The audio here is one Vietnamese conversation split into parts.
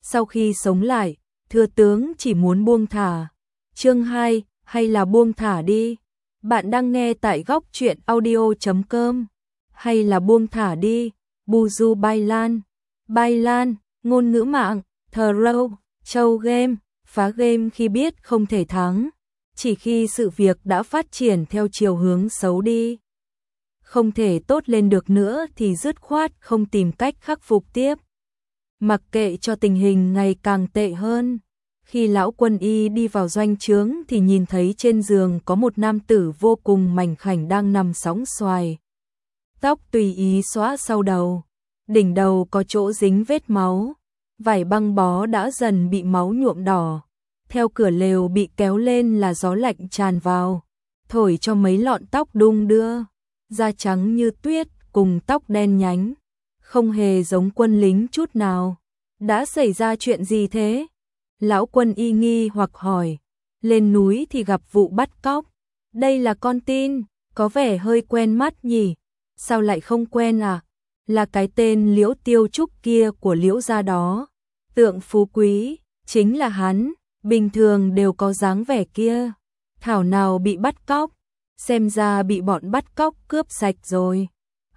sau khi sống lại, thừa tướng chỉ muốn buông thả. Chương 2, hay là buông thả đi. Bạn đang nghe tại góc truyện audio.com. Hay là buông thả đi. Buju Bailan. Bailan, ngôn ngữ mạng, throw, châu game, phá game khi biết không thể thắng. Chỉ khi sự việc đã phát triển theo chiều hướng xấu đi, không thể tốt lên được nữa thì dứt khoát không tìm cách khắc phục tiếp. Mặc kệ cho tình hình ngày càng tệ hơn. Khi lão Quân Y đi vào doanh trướng thì nhìn thấy trên giường có một nam tử vô cùng mảnh khảnh đang nằm sóng xoài. Tóc tùy ý xõa sau đầu, đỉnh đầu có chỗ dính vết máu, vải băng bó đã dần bị máu nhuộm đỏ. Theo cửa lều bị kéo lên là gió lạnh tràn vào, thổi cho mấy lọn tóc đung đưa, da trắng như tuyết cùng tóc đen nhánh, không hề giống quân lính chút nào. Đã xảy ra chuyện gì thế? Lão Quân Y nghi hoặc hỏi. Lên núi thì gặp vụ bắt cóc. Đây là con tin, có vẻ hơi quen mắt nhỉ? Sao lại không quen à? Là cái tên Liễu Tiêu Trúc kia của Liễu gia đó. Tượng phú quý, chính là hắn, bình thường đều có dáng vẻ kia. Thảo nào bị bắt cóc, xem ra bị bọn bắt cóc cướp sạch rồi.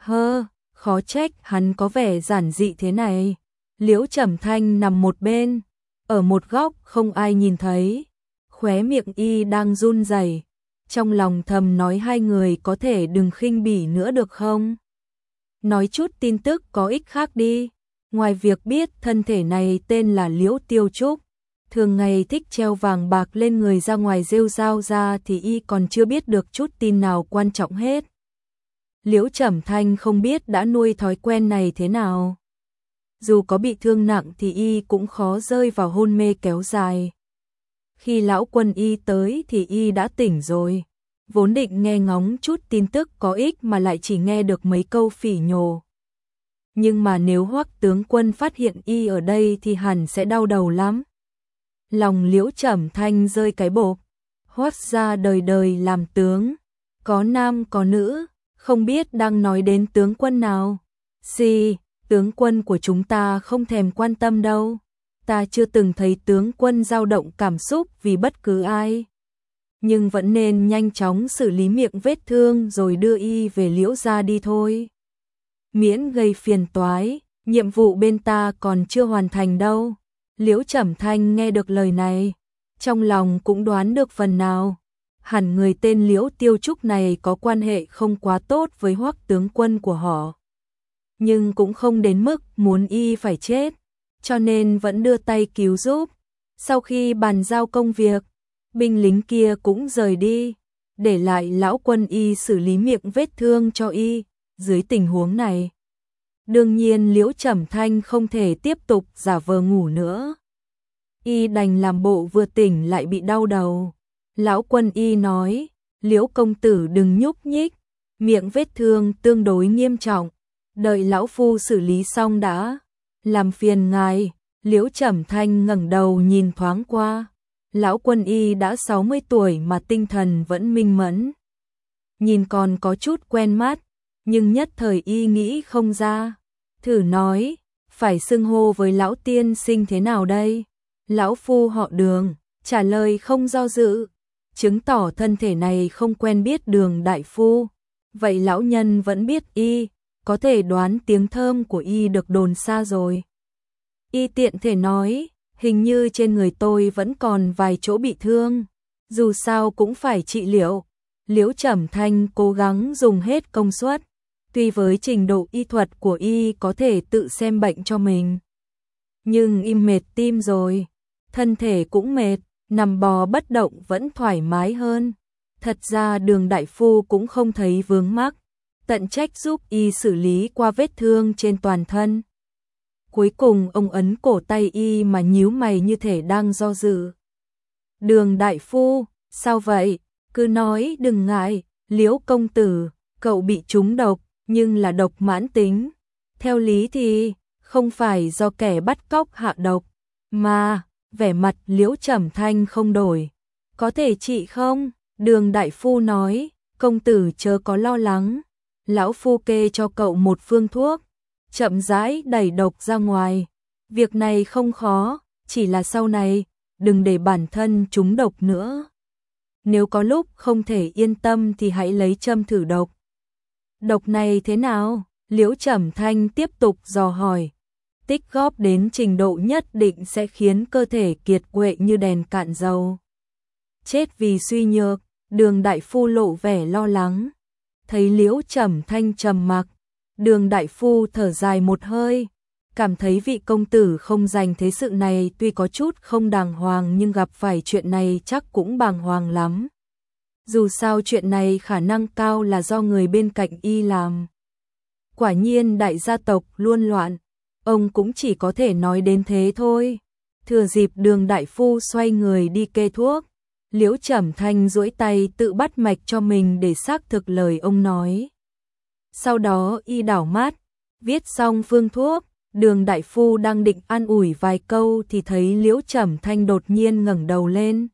Khó trách hắn có vẻ giản dị thế này. Liễu Trầm Thanh nằm một bên, ở một góc không ai nhìn thấy. Khóe miệng y đang run rẩy, trong lòng thầm nói hai người có thể đừng khinh bỉ nữa được không? Nói chút tin tức có ích khác đi. Ngoài việc biết thân thể này tên là Liễu Tiêu Trúc, thường ngày thích treo vàng bạc lên người ra ngoài rêu rao ra thì y còn chưa biết được chút tin nào quan trọng hết. Liễu Trầm Thanh không biết đã nuôi thói quen này thế nào. Dù có bị thương nặng thì y cũng khó rơi vào hôn mê kéo dài. Khi lão Quân Y tới thì y đã tỉnh rồi. Vốn định nghe ngóng chút tin tức có ích mà lại chỉ nghe được mấy câu phỉ nhổ. Nhưng mà nếu Hoắc tướng quân phát hiện y ở đây thì hẳn sẽ đau đầu lắm. Lòng Liễu Trầm Thanh rơi cái bộp. Hoắc gia đời đời làm tướng, có nam có nữ, không biết đang nói đến tướng quân nào. Tướng quân của chúng ta không thèm quan tâm đâu. Ta chưa từng thấy tướng quân dao động cảm xúc vì bất cứ ai. Nhưng vẫn nên nhanh chóng xử lý miệng vết thương rồi đưa y về Liễu gia đi thôi. Miễn gây phiền toái, nhiệm vụ bên ta còn chưa hoàn thành đâu. Liễu Trầm Thanh nghe được lời này, trong lòng cũng đoán được phần nào. Hẳn người tên Liễu Tiêu Trúc này có quan hệ không quá tốt với Hoắc tướng quân của họ. Nhưng cũng không đến mức muốn y phải chết, cho nên vẫn đưa tay cứu giúp. Sau khi bàn giao công việc, binh lính kia cũng rời đi, để lại lão Quân Y xử lý miệng vết thương cho y. Dưới tình huống này, đương nhiên Liễu Trầm Thanh không thể tiếp tục giả vờ ngủ nữa. Y đành làm bộ vừa tỉnh lại bị đau đầu. Lão Quân Y nói, Liễu công tử đừng nhúc nhích, miệng vết thương tương đối nghiêm trọng, đợi lão phu xử lý xong đã. Làm phiền ngài. Liễu Trầm Thanh ngẩng đầu nhìn thoáng qua. Lão Quân Y đã 60 tuổi mà tinh thần vẫn minh mẫn. Nhìn còn có chút quen mắt, nhưng nhất thời y nghĩ không ra. Thử nói, phải xưng hô với lão tiên sinh thế nào đây? Lão phu họ Đường, trả lời không do dự, chứng tỏ thân thể này không quen biết Đường đại phu. Vậy lão nhân vẫn biết y, có thể đoán tiếng thơm của y được đồn xa rồi. Y tiện thể nói, hình như trên người tôi vẫn còn vài chỗ bị thương, dù sao cũng phải trị liệu. Liễu Trầm Thanh cố gắng dùng hết công suất, tuy với trình độ y thuật của y có thể tự xem bệnh cho mình. Nhưng y mệt tim rồi, thân thể cũng mệt, nằm bò bất động vẫn thoải mái hơn. Thật ra Đường đại phu cũng không thấy vướng mắc, tận trách giúp y xử lý qua vết thương trên toàn thân. Cuối cùng ông ấn cổ tay y mà nhíu mày như thể đang do dự. Đường đại phu, sao vậy? Cứ nói đừng ngại, Liễu công tử, cậu bị trúng độc, nhưng là độc mãn tính. Theo lý thì, không phải do kẻ bắt cóc hạ độc, mà, vẻ mặt Liễu Trầm Thanh không đổi. Có thể trị không? Đường đại phu nói, công tử chớ có lo lắng. Lão phu kê cho cậu một phương thuốc, chậm rãi đẩy độc ra ngoài. Việc này không khó, chỉ là sau này, đừng để bản thân trúng độc nữa. Nếu có lúc không thể yên tâm thì hãy lấy châm thử độc. Độc này thế nào? Liễu Trầm Thanh tiếp tục dò hỏi. Tích góp đến trình độ nhất định sẽ khiến cơ thể kiệt quệ như đèn cạn dầu. Chết vì suy nhược, Đường đại phu lộ vẻ lo lắng. Thấy Liễu Trầm Thanh trầm mặc, Đường đại phu thở dài một hơi, cảm thấy vị công tử không dành thế sự này tuy có chút không đàng hoàng nhưng gặp phải chuyện này chắc cũng bàng hoàng lắm. Dù sao chuyện này khả năng cao là do người bên cạnh y làm. Quả nhiên đại gia tộc luôn loạn, ông cũng chỉ có thể nói đến thế thôi. Thừa dịp Đường đại phu xoay người đi kê thuốc, Liễu Trầm Thanh duỗi tay tự bắt mạch cho mình để xác thực lời ông nói. Sau đó y đảo mắt, viết xong phương thuốc, Đường đại phu đang định an ủi vài câu thì thấy Liễu Trầm Thanh đột nhiên ngẩng đầu lên.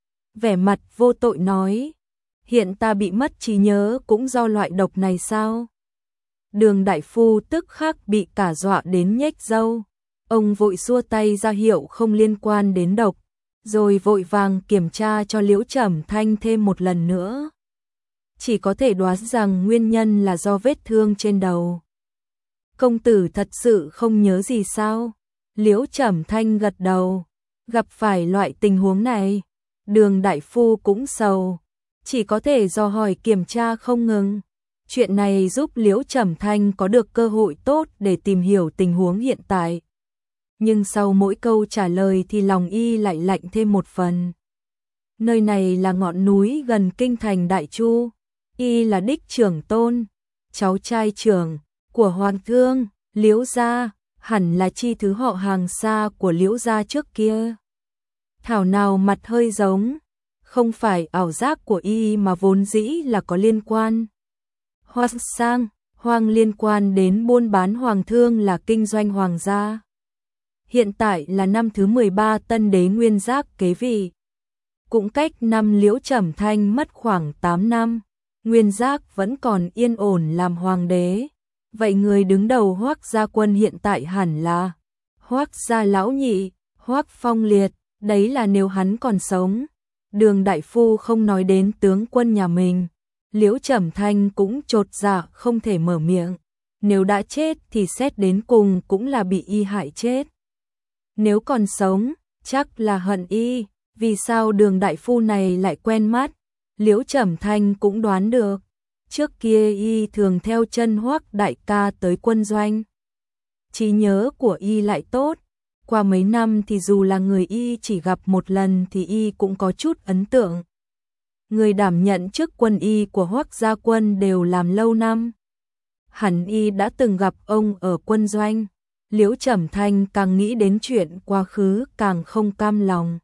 Vẻ mặt vô tội nói, hiện ta bị mất trí nhớ cũng do loại độc này sao? Đường đại phu tức khắc bị cả dọa đến nhếch râu. Ông vội xua tay ra hiệu không liên quan đến độc, rồi vội vàng kiểm tra cho Liễu Trầm Thanh thêm một lần nữa. Chỉ có thể đoán rằng nguyên nhân là do vết thương trên đầu. Công tử thật sự không nhớ gì sao? Liễu Trầm Thanh gật đầu. Gặp phải loại tình huống này, Đường đại phu cũng sầu, chỉ có thể dò hỏi kiểm tra không ngừng. Chuyện này giúp Liễu Trầm Thanh có được cơ hội tốt để tìm hiểu tình huống hiện tại. Nhưng sau mỗi câu trả lời thì lòng y lại lạnh thêm một phần. Nơi này là ngọn núi gần kinh thành Đại Chu, y là đích trưởng tôn, cháu trai trưởng của hoàng thương, Liễu gia, hẳn là chi thứ họ hàng xa của Liễu gia trước kia. Thảo nào mặt hơi giống, không phải ảo giác của y mà vốn dĩ là có liên quan. Hoang sang, hoang liên quan đến buôn bán hoàng thương là kinh doanh hoàng gia. Hiện tại là năm thứ 13 Tân Đế Nguyên Giác kế vị. Cũng cách năm Liễu Trầm Thanh mất khoảng 8 năm, Nguyên Giác vẫn còn yên ổn làm hoàng đế. Vậy người đứng đầu Hoắc gia quân hiện tại hẳn là Hoắc gia lão nhị, Hoắc Phong Liệt, đấy là nếu hắn còn sống. Đường đại phu không nói đến tướng quân nhà mình, Liễu Trầm Thanh cũng chột dạ không thể mở miệng. Nếu đã chết thì xét đến cùng cũng là bị y hại chết. Nếu còn sống, chắc là hận y. Vì sao Đường đại phu này lại quen mắt? Liễu Trầm Thanh cũng đoán được. Trước kia y thường theo chân Hoắc đại ca tới quân doanh. Trí nhớ của y lại tốt. Qua mấy năm thì dù là người y chỉ gặp một lần thì y cũng có chút ấn tượng. Người đảm nhận chức quân y của Hoắc gia quân đều làm lâu năm. Hẳn y đã từng gặp ông ở quân doanh. Liễu Trầm Thanh càng nghĩ đến chuyện quá khứ càng không cam lòng.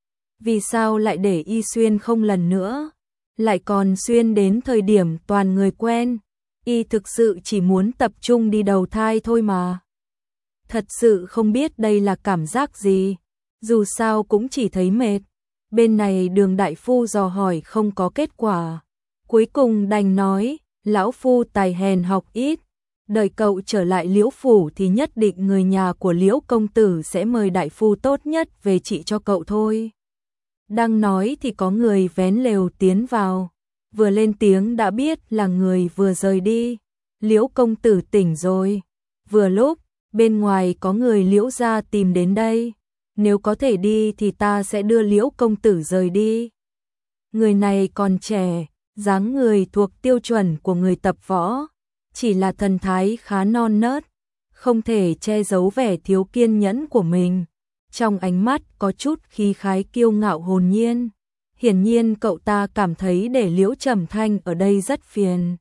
Vì sao lại để y xuyên không lần nữa? Lại còn xuyên đến thời điểm toàn người quen. Y thực sự chỉ muốn tập trung đi đầu thai thôi mà. Thật sự không biết đây là cảm giác gì. Dù sao cũng chỉ thấy mệt. Bên này Đường đại phu dò hỏi không có kết quả. Cuối cùng đành nói, lão phu tài hèn học ít. Đợi cậu trở lại Liễu phủ thì nhất định người nhà của Liễu công tử sẽ mời đại phu tốt nhất về trị cho cậu thôi. Đang nói thì có người vén lều tiến vào. Vừa lên tiếng đã biết là người vừa rời đi. Liễu công tử tỉnh rồi. Vừa lúc, bên ngoài có người Liễu gia tìm đến đây. Nếu có thể đi thì ta sẽ đưa Liễu công tử rời đi. Người này còn trẻ, dáng người thuộc tiêu chuẩn của người tập võ. Chỉ là thần thái khá non nớt, không thể che giấu vẻ thiếu kiên nhẫn của mình. Trong ánh mắt có chút khí khái kiêu ngạo hồn nhiên. Hiển nhiên cậu ta cảm thấy để Liễu Trầm Thanh ở đây rất phiền.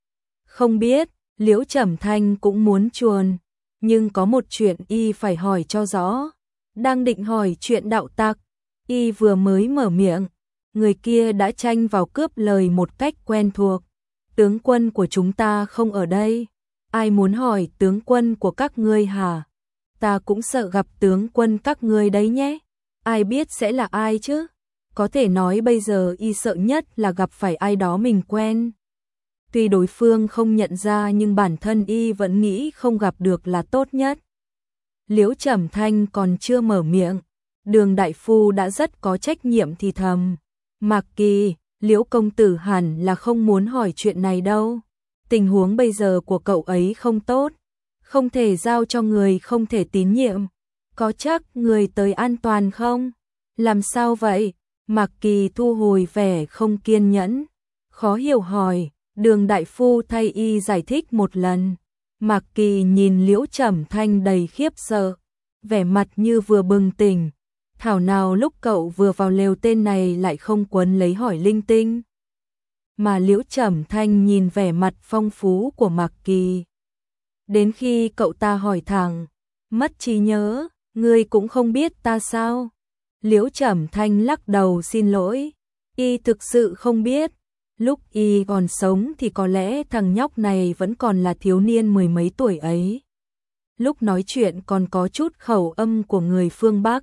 Không biết, Liễu Trầm Thanh cũng muốn chuồn, nhưng có một chuyện y phải hỏi cho rõ. Đang định hỏi chuyện đạo tặc, y vừa mới mở miệng, người kia đã tranh vào cướp lời một cách quen thuộc. Tướng quân của chúng ta không ở đây. Ai muốn hỏi tướng quân của các ngươi hả? Ta cũng sợ gặp tướng quân các ngươi đấy nhé. Ai biết sẽ là ai chứ? Có thể nói bây giờ y sợ nhất là gặp phải ai đó mình quen. Tuy đối phương không nhận ra nhưng bản thân y vẫn nghĩ không gặp được là tốt nhất. Liễu Trầm Thanh còn chưa mở miệng, Đường đại phu đã rất có trách nhiệm thì thầm. Mạc Kỳ, Liễu công tử hẳn là không muốn hỏi chuyện này đâu. Tình huống bây giờ của cậu ấy không tốt, không thể giao cho người không thể tín nhiệm. Có chắc người tới an toàn không? Làm sao vậy? Mạc Kỳ thu hồi vẻ không kiên nhẫn, khó hiểu hỏi. Đường đại phu thay y giải thích một lần. Mạc Kỳ nhìn Liễu Trầm Thanh đầy khiếp sợ, vẻ mặt như vừa bừng tỉnh. Thảo nào lúc cậu vừa vào lều tên này lại không quấn lấy hỏi linh tinh. Mà Liễu Trầm Thanh nhìn vẻ mặt phong phú của Mạc Kỳ. Đến khi cậu ta hỏi thẳng, mất trí nhớ, ngươi cũng không biết ta sao? Liễu Trầm Thanh lắc đầu xin lỗi, y thực sự không biết. Lúc y còn sống thì có lẽ thằng nhóc này vẫn còn là thiếu niên mười mấy tuổi ấy. Lúc nói chuyện còn có chút khẩu âm của người phương Bắc.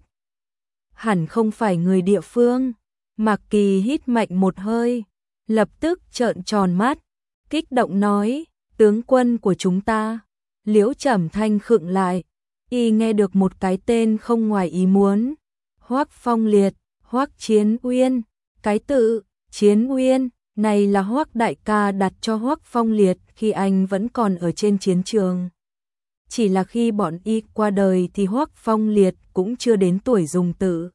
Hẳn không phải người địa phương. Mạc Kỳ hít mạnh một hơi, lập tức trợn tròn mắt, kích động nói, tướng quân của chúng ta. Liễu Trầm Thanh khựng lại, y nghe được một cái tên không ngoài ý muốn. Hoắc Phong Liệt, Hoắc Chiến Uyên. Cái tự Chiến Uyên này là Hoắc đại ca đặt cho Hoắc Phong Liệt khi anh vẫn còn ở trên chiến trường. Chỉ là khi bọn y qua đời thì Hoắc Phong Liệt cũng chưa đến tuổi dùng tự.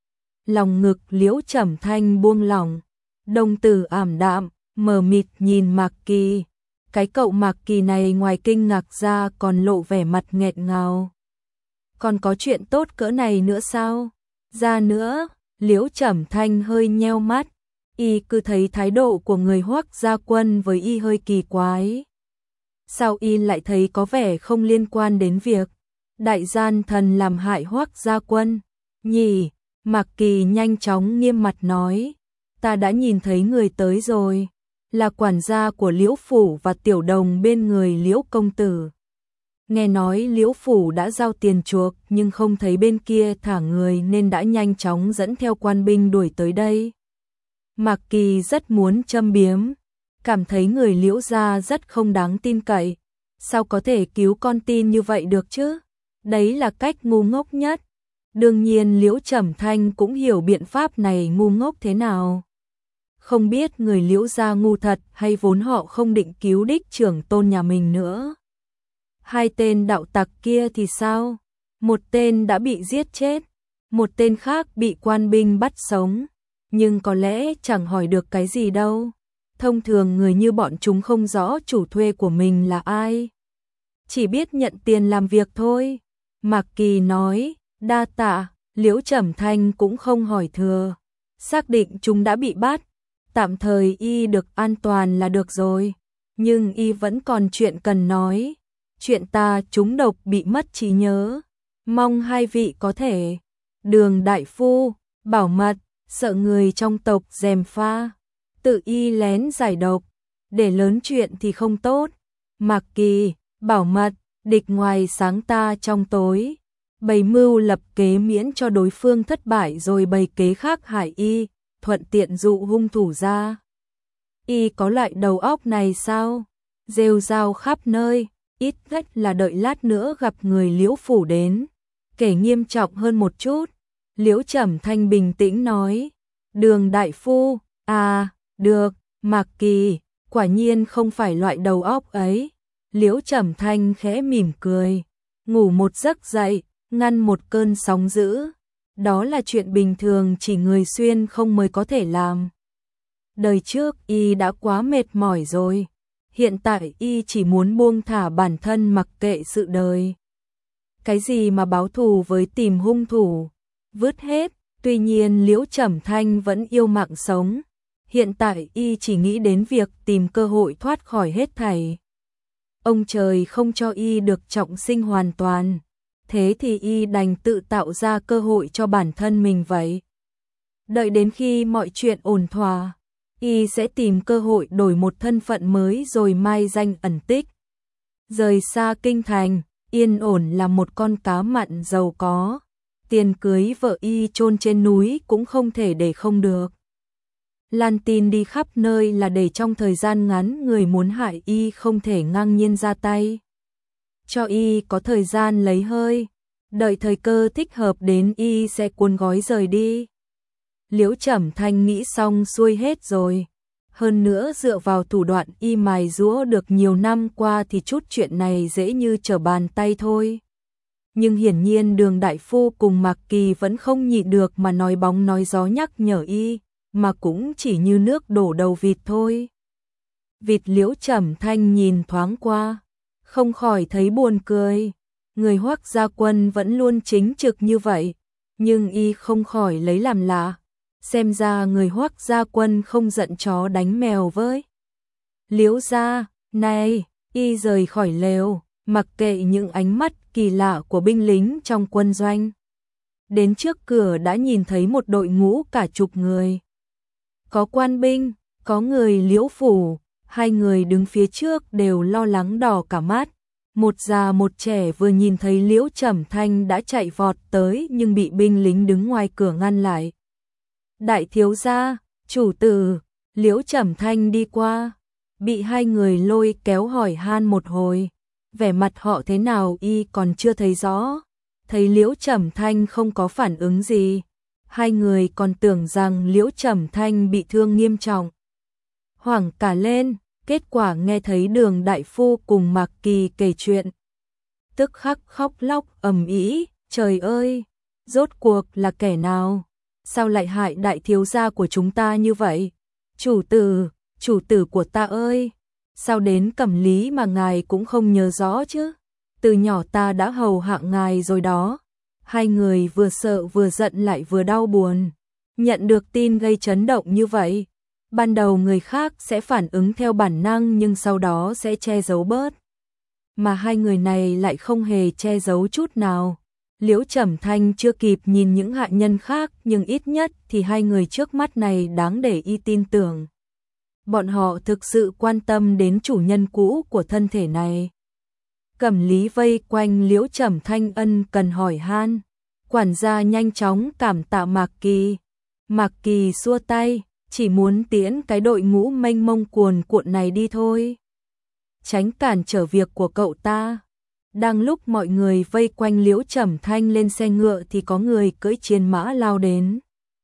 Lòng ngực Liễu Trầm Thanh buông lỏng, đồng tử ảm đạm, mờ mịt nhìn Mạc Kỳ. Cái cậu Mạc Kỳ này ngoài kinh ngạc ra còn lộ vẻ mặt nghẹn ngào. Còn có chuyện tốt cỡ này nữa sao? Ra nữa, Liễu Trầm Thanh hơi nheo mắt, y cứ thấy thái độ của người Hoắc gia quân với y hơi kỳ quái. Sao y lại thấy có vẻ không liên quan đến việc đại gian thần làm hại Hoắc gia quân nhỉ? Mạc Kỳ nhanh chóng nghiêm mặt nói, ta đã nhìn thấy người tới rồi, là quản gia của Liễu phủ và tiểu đồng bên người Liễu công tử. Nghe nói Liễu phủ đã giao tiền chuộc nhưng không thấy bên kia thả người nên đã nhanh chóng dẫn theo quan binh đuổi tới đây. Mạc Kỳ rất muốn châm biếm, cảm thấy người Liễu gia rất không đáng tin cậy. Sao có thể cứu con tin như vậy được chứ? Đấy là cách ngu ngốc nhất. Đương nhiên Liễu Trầm Thanh cũng hiểu biện pháp này ngu ngốc thế nào. Không biết người Liễu gia ngu thật hay vốn họ không định cứu đích trưởng tôn nhà mình nữa. Hai tên đạo tặc kia thì sao? Một tên đã bị giết chết, một tên khác bị quan binh bắt sống. Nhưng có lẽ chẳng hỏi được cái gì đâu. Thông thường người như bọn chúng không rõ chủ thuê của mình là ai, chỉ biết nhận tiền làm việc thôi. Mạc Kỳ nói, đa tạ. Liễu Trầm Thanh cũng không hỏi thừa, xác định chúng đã bị bắt, tạm thời y được an toàn là được rồi. Nhưng y vẫn còn chuyện cần nói, chuyện ta trúng độc bị mất trí nhớ, mong hai vị có thể. Đường đại phu, bảo mật, sợ người trong tộc gièm pha, tự y lén giải độc, để lớn chuyện thì không tốt. Mạc Kỳ, bảo mật, địch ngoài sáng ta trong tối, bày mưu lập kế miễn cho đối phương thất bại rồi bày kế khác hại y, thuận tiện dụ hung thủ ra. Y có loại đầu óc này sao? Rêu rao khắp nơi, ít nhất là đợi lát nữa gặp người Liễu phủ đến, kể nghiêm trọng hơn một chút. Liễu Trầm Thanh bình tĩnh nói, Đường đại phu, à, được. Mạc Kỳ, quả nhiên không phải loại đầu óc ấy. Liễu Trầm Thanh khẽ mỉm cười, ngủ một giấc dậy, ngăn một cơn sóng dữ. Đó là chuyện bình thường chỉ người xuyên không mới có thể làm. Đời trước y đã quá mệt mỏi rồi, hiện tại y chỉ muốn buông thả bản thân mặc kệ sự đời. Cái gì mà báo thù với tìm hung thủ, vứt hết. Tuy nhiên Liễu Trầm Thanh vẫn yêu mạng sống, hiện tại y chỉ nghĩ đến việc tìm cơ hội thoát khỏi hết thảy. Ông trời không cho y được trọng sinh hoàn toàn, thế thì y đành tự tạo ra cơ hội cho bản thân mình vậy. Đợi đến khi mọi chuyện ổn thỏa, y sẽ tìm cơ hội đổi một thân phận mới rồi mai danh ẩn tích. Rời xa kinh thành, yên ổn là một con cá mặn giàu có. Tiền cưới vợ y chôn trên núi cũng không thể để không được. Lan tin đi khắp nơi là để trong thời gian ngắn người muốn hại y không thể ngang nhiên ra tay. Cho y có thời gian lấy hơi. đợi thời cơ thích hợp đến y sẽ cuốn gói rời đi. Liễu Trầm Thanh nghĩ xong xuôi hết rồi. Hơn nữa dựa vào thủ đoạn y mài giũa được nhiều năm qua thì chút chuyện này dễ như trở bàn tay thôi. Nhưng hiển nhiên Đường đại phu cùng Mạc Kỳ vẫn không nhịn được mà nói bóng nói gió nhắc nhở y, mà cũng chỉ như nước đổ đầu vịt thôi. Vịt Liễu Trầm Thanh nhìn thoáng qua, không khỏi thấy buồn cười. Người Hoắc gia quân vẫn luôn chính trực như vậy, nhưng y không khỏi lấy làm lạ. Xem ra người Hoắc gia quân không giận chó đánh mèo với. Liễu gia, này, y rời khỏi lều, mặc kệ những ánh mắt kỳ lạ của binh lính trong quân doanh. Đến trước cửa đã nhìn thấy một đội ngũ cả chục người. Có quan binh, có người Liễu phủ, hai người đứng phía trước đều lo lắng đỏ cả mắt. Một già một trẻ vừa nhìn thấy Liễu Trầm Thanh đã chạy vọt tới nhưng bị binh lính đứng ngoài cửa ngăn lại. Đại thiếu gia, chủ tử, Liễu Trầm Thanh đi qua, bị hai người lôi kéo hỏi han một hồi. Vẻ mặt họ thế nào y còn chưa thấy rõ. Thấy Liễu Trầm Thanh không có phản ứng gì, hai người còn tưởng rằng Liễu Trầm Thanh bị thương nghiêm trọng. Hoảng cả lên, kết quả nghe thấy Đường đại phu cùng Mạc Kỳ kể chuyện. Tức khắc khóc lóc ầm ĩ, trời ơi, rốt cuộc là kẻ nào? Sao lại hại đại thiếu gia của chúng ta như vậy? Chủ tử của ta ơi, sao đến Cẩm Lý mà ngài cũng không nhớ rõ chứ? Từ nhỏ ta đã hầu hạ ngài rồi đó. Hai người vừa sợ vừa giận lại vừa đau buồn. Nhận được tin gây chấn động như vậy, ban đầu người khác sẽ phản ứng theo bản năng nhưng sau đó sẽ che giấu bớt. Mà hai người này lại không hề che giấu chút nào. Liễu Trầm Thanh chưa kịp nhìn những hạ nhân khác nhưng ít nhất thì hai người trước mắt này đáng để y tin tưởng. Bọn họ thực sự quan tâm đến chủ nhân cũ của thân thể này. Cẩm Lý vây quanh Liễu Trầm Thanh ân cần hỏi han. Quản gia nhanh chóng cảm tạ Mạc Kỳ. Mạc Kỳ xua tay, chỉ muốn tiễn cái đội ngũ mênh mông cuồn cuộn này đi thôi. Tránh cản trở việc của cậu ta. Đang lúc mọi người vây quanh Liễu Trầm Thanh lên xe ngựa thì có người cưỡi chiến mã lao đến.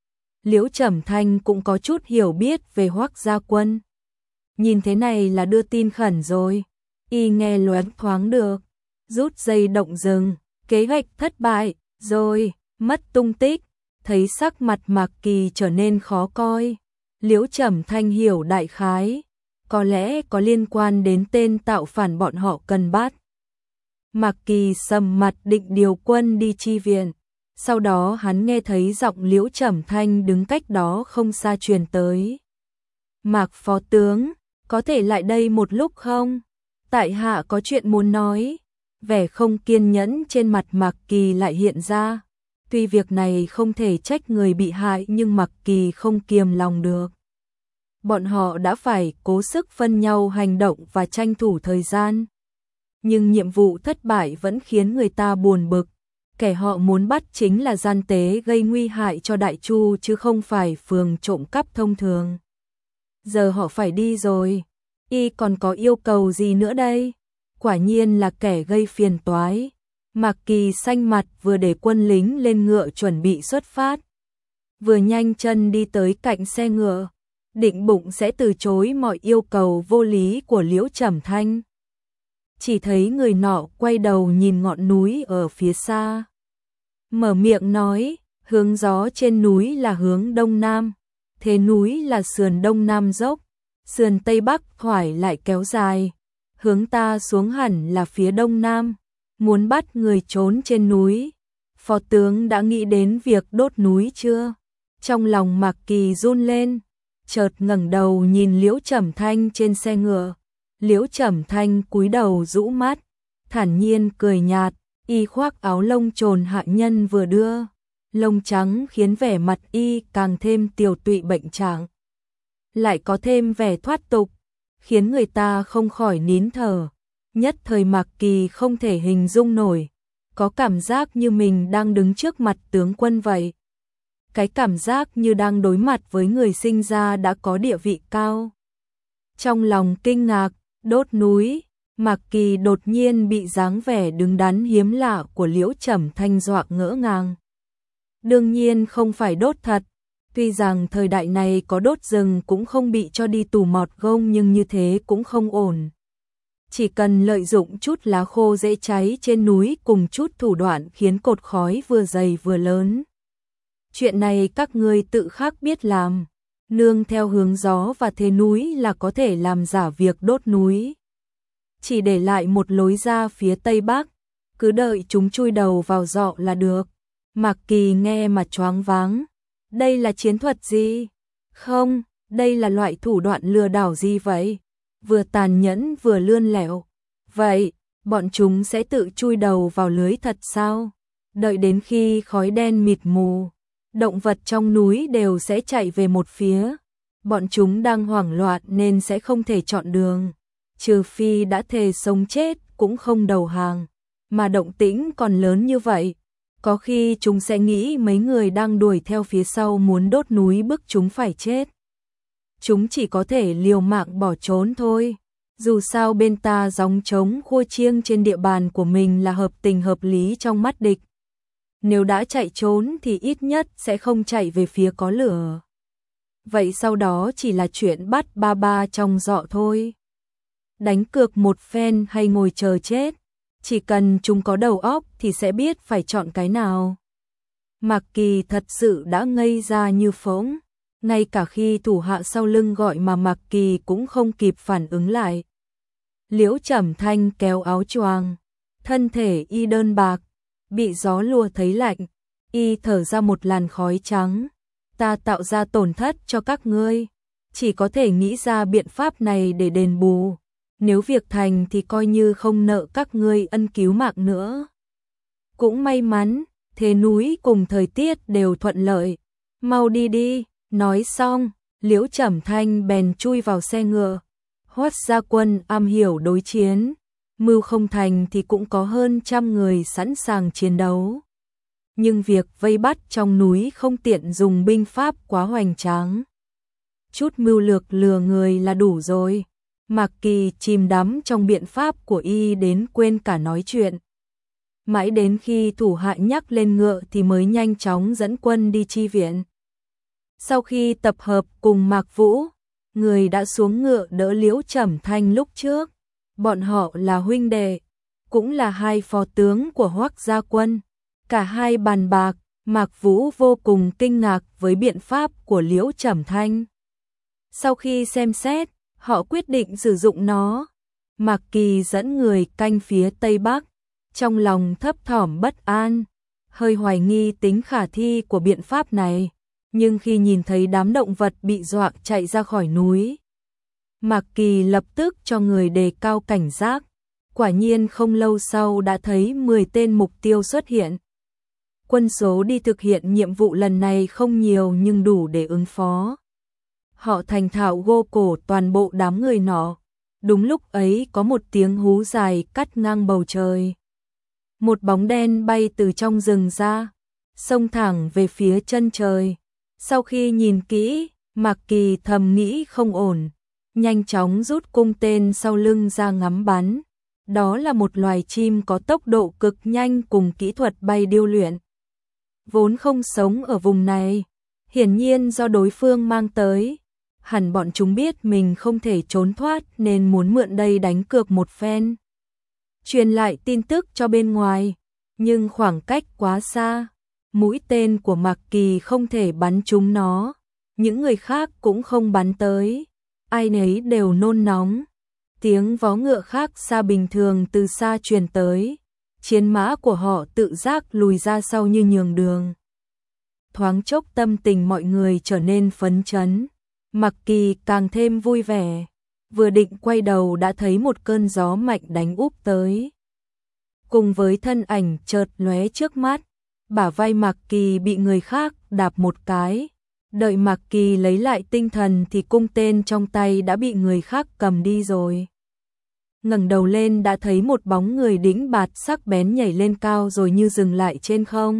Liễu Trầm Thanh cũng có chút hiểu biết về Hoắc gia quân. Nhìn thế này là đưa tin khẩn rồi. Y nghe loáng thoáng được. Rút dây động rừng, kế hoạch thất bại, rồi, mất tung tích. Thấy sắc mặt Mạc Kỳ trở nên khó coi. Liễu Trầm Thanh hiểu đại khái. Có lẽ có liên quan đến tên tạo phản bọn họ cần bắt. Mạc Kỳ sầm mặt định điều quân đi chi viện. Sau đó hắn nghe thấy giọng Liễu Trầm Thanh đứng cách đó không xa truyền tới. Mạc phó tướng, có thể lại đây một lúc không? Tại hạ có chuyện muốn nói. Vẻ không kiên nhẫn trên mặt Mạc Kỳ lại hiện ra. Tuy việc này không thể trách người bị hại nhưng Mạc Kỳ không kiềm lòng được. Bọn họ đã phải cố sức phân nhau hành động và tranh thủ thời gian. Nhưng nhiệm vụ thất bại vẫn khiến người ta buồn bực. Kẻ họ muốn bắt chính là gian tế gây nguy hại cho Đại Chu chứ không phải phường trộm cắp thông thường. Giờ họ phải đi rồi. Y còn có yêu cầu gì nữa đây? Quả nhiên là kẻ gây phiền toái. Mạc Kỳ xanh mặt vừa để quân lính lên ngựa chuẩn bị xuất phát. Vừa nhanh chân đi tới cạnh xe ngựa. Định bụng sẽ từ chối mọi yêu cầu vô lý của Liễu Trầm Thanh. Chỉ thấy người nọ quay đầu nhìn ngọn núi ở phía xa. Mở miệng nói, hướng gió trên núi là hướng đông nam. Thế núi là sườn đông nam dốc. Sườn tây bắc thoải lại kéo dài. Hướng ta xuống hẳn là phía đông nam. Muốn bắt người trốn trên núi. Phó tướng đã nghĩ đến việc đốt núi chưa? Trong lòng Mạc Kỳ run lên. Chợt ngẩng đầu nhìn Liễu Trầm Thanh trên xe ngựa. Liễu Trầm Thanh cúi đầu rũ mắt, thản nhiên cười nhạt, y khoác áo lông trồn hạ nhân vừa đưa, lông trắng khiến vẻ mặt y càng thêm tiều tụy bệnh trạng, lại có thêm vẻ thoát tục, khiến người ta không khỏi nín thở. Nhất thời Mạc Kỳ không thể hình dung nổi, có cảm giác như mình đang đứng trước mặt tướng quân vậy. Cái cảm giác như đang đối mặt với người sinh ra đã có địa vị cao. Trong lòng kinh ngạc, đốt núi, Mạc Kỳ đột nhiên bị dáng vẻ đứng đắn hiếm lạ của Liễu Trầm Thanh dọa ngỡ ngàng. Đương nhiên không phải đốt thật, tuy rằng thời đại này có đốt rừng cũng không bị cho đi tù mọt gông, nhưng như thế cũng không ổn. Chỉ cần lợi dụng chút lá khô dễ cháy trên núi cùng chút thủ đoạn khiến cột khói vừa dày vừa lớn. Chuyện này các ngươi tự khắc biết làm, nương theo hướng gió và thế núi là có thể làm giả việc đốt núi. Chỉ để lại một lối ra phía tây bắc, cứ đợi chúng chui đầu vào rọ là được. Mạc Kỳ nghe mà choáng váng. Đây là chiến thuật gì? Không, đây là loại thủ đoạn lừa đảo gì vậy? Vừa tàn nhẫn vừa lươn lẹo. Vậy, bọn chúng sẽ tự chui đầu vào lưới thật sao? Đợi đến khi khói đen mịt mù, động vật trong núi đều sẽ chạy về một phía. Bọn chúng đang hoảng loạn nên sẽ không thể chọn đường. Trừ phi đã thề sống chết cũng không đầu hàng. Mà động tĩnh còn lớn như vậy, có khi chúng sẽ nghĩ mấy người đang đuổi theo phía sau muốn đốt núi bức chúng phải chết. Chúng chỉ có thể liều mạng bỏ trốn thôi. Dù sao bên ta gióng trống khua chiêng trên địa bàn của mình là hợp tình hợp lý trong mắt địch. Nếu đã chạy trốn thì ít nhất sẽ không chạy về phía có lửa. Vậy sau đó chỉ là chuyện bắt ba ba trong rọ thôi. Đánh cược một phen hay ngồi chờ chết. Chỉ cần chúng có đầu óc thì sẽ biết phải chọn cái nào. Mạc Kỳ thật sự đã ngây ra như phỗng. Ngay cả khi thủ hạ sau lưng gọi mà Mạc Kỳ cũng không kịp phản ứng lại. Liễu Trầm Thanh kéo áo choàng, thân thể y đơn bạc, bị gió lùa thấy lạnh, y thở ra một làn khói trắng. Ta tạo ra tổn thất cho các ngươi, chỉ có thể nghĩ ra biện pháp này để đền bù. Nếu việc thành thì coi như không nợ các ngươi ân cứu mạng nữa. Cũng may mắn, thế núi cùng thời tiết đều thuận lợi. Mau đi đi, nói xong, Liễu Trầm Thanh bèn chui vào xe ngựa. Hoắc gia quân am hiểu đối chiến, mưu không thành thì cũng có hơn 100 người sẵn sàng chiến đấu. Nhưng việc vây bắt trong núi không tiện dùng binh pháp quá hoành tráng. Chút mưu lược lừa người là đủ rồi. Mạc Kỳ chìm đắm trong biện pháp của y đến quên cả nói chuyện. Mãi đến khi thủ hạ nhắc lên ngựa thì mới nhanh chóng dẫn quân đi chi viện. Sau khi tập hợp cùng Mạc Vũ, người đã xuống ngựa đỡ Liễu Trầm Thanh lúc trước. Bọn họ là huynh đệ, cũng là hai phó tướng của Hoắc gia quân. Cả hai bàn bạc, Mạc Vũ vô cùng kinh ngạc với biện pháp của Liễu Trầm Thanh. Sau khi xem xét, họ quyết định sử dụng nó. Mạc Kỳ dẫn người canh phía Tây Bắc, trong lòng thấp thỏm bất an, hơi hoài nghi tính khả thi của biện pháp này. Nhưng khi nhìn thấy đám động vật bị dọa chạy ra khỏi núi, Mạc Kỳ lập tức cho người đề cao cảnh giác. Quả nhiên không lâu sau đã thấy 10 tên mục tiêu xuất hiện. Quân số đi thực hiện nhiệm vụ lần này không nhiều nhưng đủ để ứng phó. Họ thành thạo gô cổ toàn bộ đám người nọ. Đúng lúc ấy có một tiếng hú dài cắt ngang bầu trời. Một bóng đen bay từ trong rừng ra, xông thẳng về phía chân trời. Sau khi nhìn kỹ, Mạc Kỳ thầm nghĩ không ổn, nhanh chóng rút cung tên sau lưng ra ngắm bắn. Đó là một loài chim có tốc độ cực nhanh cùng kỹ thuật bay điêu luyện. Vốn không sống ở vùng này, hiển nhiên do đối phương mang tới. Hẳn bọn chúng biết mình không thể trốn thoát nên muốn mượn đây đánh cược một phen. Truyền lại tin tức cho bên ngoài, nhưng khoảng cách quá xa. Mũi tên của Mạc Kỳ không thể bắn trúng nó, những người khác cũng không bắn tới, ai nấy đều nôn nóng. Tiếng vó ngựa khác xa bình thường từ xa truyền tới, chiến mã của họ tự giác lùi ra sau như nhường đường. Thoáng chốc tâm tình mọi người trở nên phấn chấn, Mạc Kỳ càng thêm vui vẻ, vừa định quay đầu đã thấy một cơn gió mạnh đánh úp tới. Cùng với thân ảnh chợt lóe trước mắt, bả vai Mạc Kỳ bị người khác đạp một cái. Đợi Mạc Kỳ lấy lại tinh thần thì cung tên trong tay đã bị người khác cầm đi rồi. Ngẩng đầu lên đã thấy một bóng người đĩnh bạt sắc bén nhảy lên cao rồi như dừng lại trên không.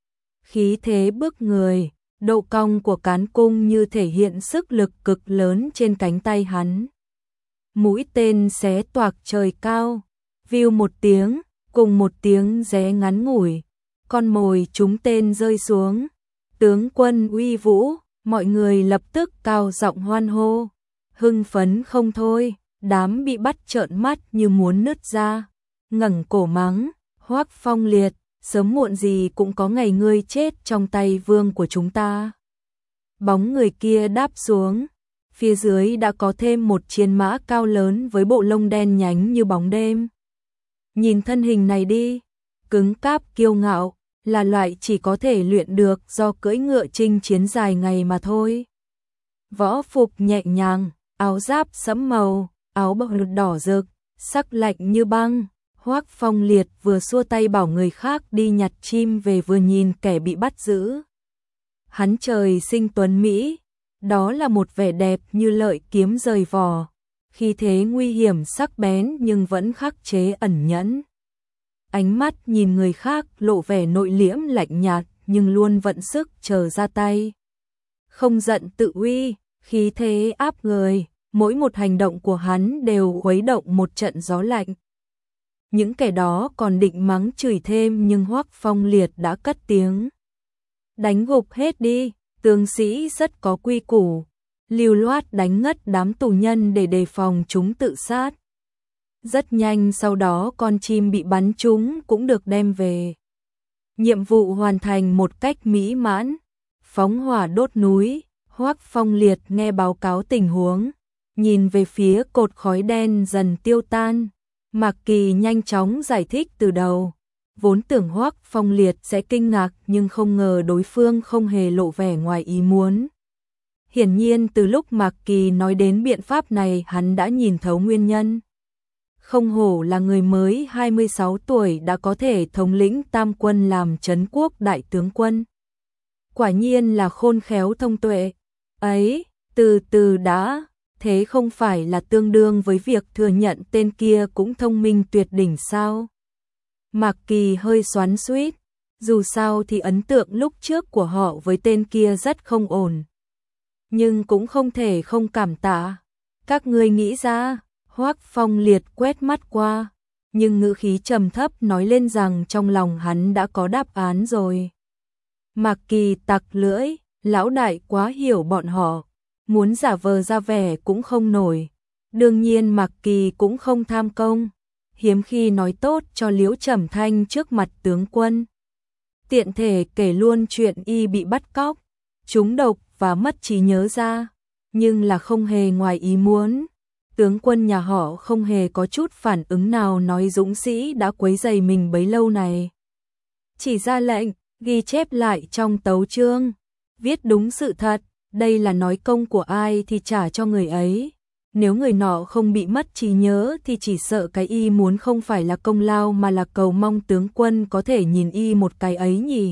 Khí thế bức người, độ cong của cán cung như thể hiện sức lực cực lớn trên cánh tay hắn. mũi tên xé toạc trời cao, view một tiếng, cùng một tiếng ré ngắn ngủi, con mồi trúng tên rơi xuống. Tướng quân uy vũ, mọi người lập tức cao giọng hoan hô, hưng phấn không thôi, đám bị bắt trợn mắt như muốn nứt ra, ngẩng cổ mắng, Hoắc Phong Liệt, sớm muộn gì cũng có ngày ngươi chết trong tay vương của chúng ta. Bóng người kia đáp xuống, phía dưới đã có thêm một chiến mã cao lớn với bộ lông đen nhánh như bóng đêm. Nhìn thân hình này đi, cứng cáp kiêu ngạo, là loại chỉ có thể luyện được do cưỡi ngựa chinh chiến dài ngày mà thôi. Võ phục nhẹ nhàng, áo giáp sẫm màu, áo bạc đỏ rực, sắc lạnh như băng. Hoắc Phong Liệt vừa xua tay bảo người khác đi nhặt chim về vừa nhìn kẻ bị bắt giữ. Hắn trời sinh tuấn Mỹ, đó là một vẻ đẹp như lợi kiếm rời vỏ, khi thế nguy hiểm sắc bén nhưng vẫn khắc chế ẩn nhẫn. Ánh mắt nhìn người khác lộ vẻ nội liễm lạnh nhạt nhưng luôn vận sức chờ ra tay. Không giận tự uy, khí thế áp người, mỗi một hành động của hắn đều khuấy động một trận gió lạnh. Những kẻ đó còn định mắng chửi thêm nhưng Hoắc Phong Liệt đã cất tiếng. Đánh gục hết đi, tướng sĩ rất có quy củ, lưu loát đánh ngất đám tù nhân để đề phòng chúng tự sát. Rất nhanh sau đó con chim bị bắn trúng cũng được đem về. Nhiệm vụ hoàn thành một cách mỹ mãn, phóng hỏa đốt núi. Hoắc Phong Liệt nghe báo cáo tình huống, nhìn về phía cột khói đen dần tiêu tan. Mạc Kỳ nhanh chóng giải thích từ đầu, vốn tưởng Hoắc Phong Liệt sẽ kinh ngạc nhưng không ngờ đối phương không hề lộ vẻ ngoài ý muốn. Hiển nhiên từ lúc Mạc Kỳ nói đến biện pháp này hắn đã nhìn thấu nguyên nhân. Không hổ là người mới 26 tuổi đã có thể thống lĩnh tam quân làm trấn quốc đại tướng quân. Quả nhiên là khôn khéo thông tuệ. Ấy, từ từ đã, thế không phải là tương đương với việc thừa nhận tên kia cũng thông minh tuyệt đỉnh sao? Mạc Kỳ hơi xoắn xuýt, dù sao thì ấn tượng lúc trước của họ với tên kia rất không ổn. Nhưng cũng không thể không cảm tạ. Các ngươi nghĩ ra, Hoắc Phong Liệt quét mắt qua, nhưng ngữ khí trầm thấp nói lên rằng trong lòng hắn đã có đáp án rồi. Mạc Kỳ tặc lưỡi, lão đại quá hiểu bọn họ, muốn giả vờ ra vẻ cũng không nổi. Đương nhiên Mạc Kỳ cũng không tham công, hiếm khi nói tốt cho Liễu Trầm Thanh trước mặt tướng quân. Tiện thể kể luôn chuyện y bị bắt cóc, trúng độc và mất trí nhớ ra, nhưng là không hề ngoài ý muốn. Tướng quân nhà họ không hề có chút phản ứng nào nói dũng sĩ đã quấy rầy mình bấy lâu này. Chỉ ra lệnh, ghi chép lại trong tấu chương, viết đúng sự thật, đây là nói công của ai thì trả cho người ấy. Nếu người nọ không bị mất trí nhớ thì chỉ sợ cái y muốn không phải là công lao mà là cầu mong tướng quân có thể nhìn y một cái ấy nhỉ.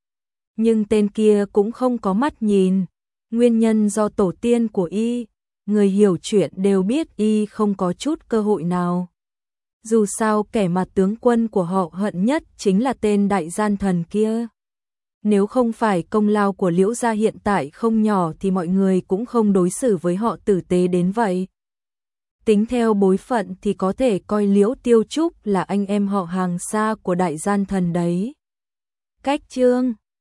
Nhưng tên kia cũng không có mắt nhìn, nguyên nhân do tổ tiên của y, người hiểu chuyện đều biết y không có chút cơ hội nào. Dù sao kẻ mà tướng quân của họ hận nhất chính là tên đại gian thần kia. Nếu không phải công lao của Liễu gia hiện tại không nhỏ thì mọi người cũng không đối xử với họ tử tế đến vậy. Tính theo bối phận thì có thể coi Liễu Tiêu Trúc là anh em họ hàng xa của đại gian thần đấy. Cách chương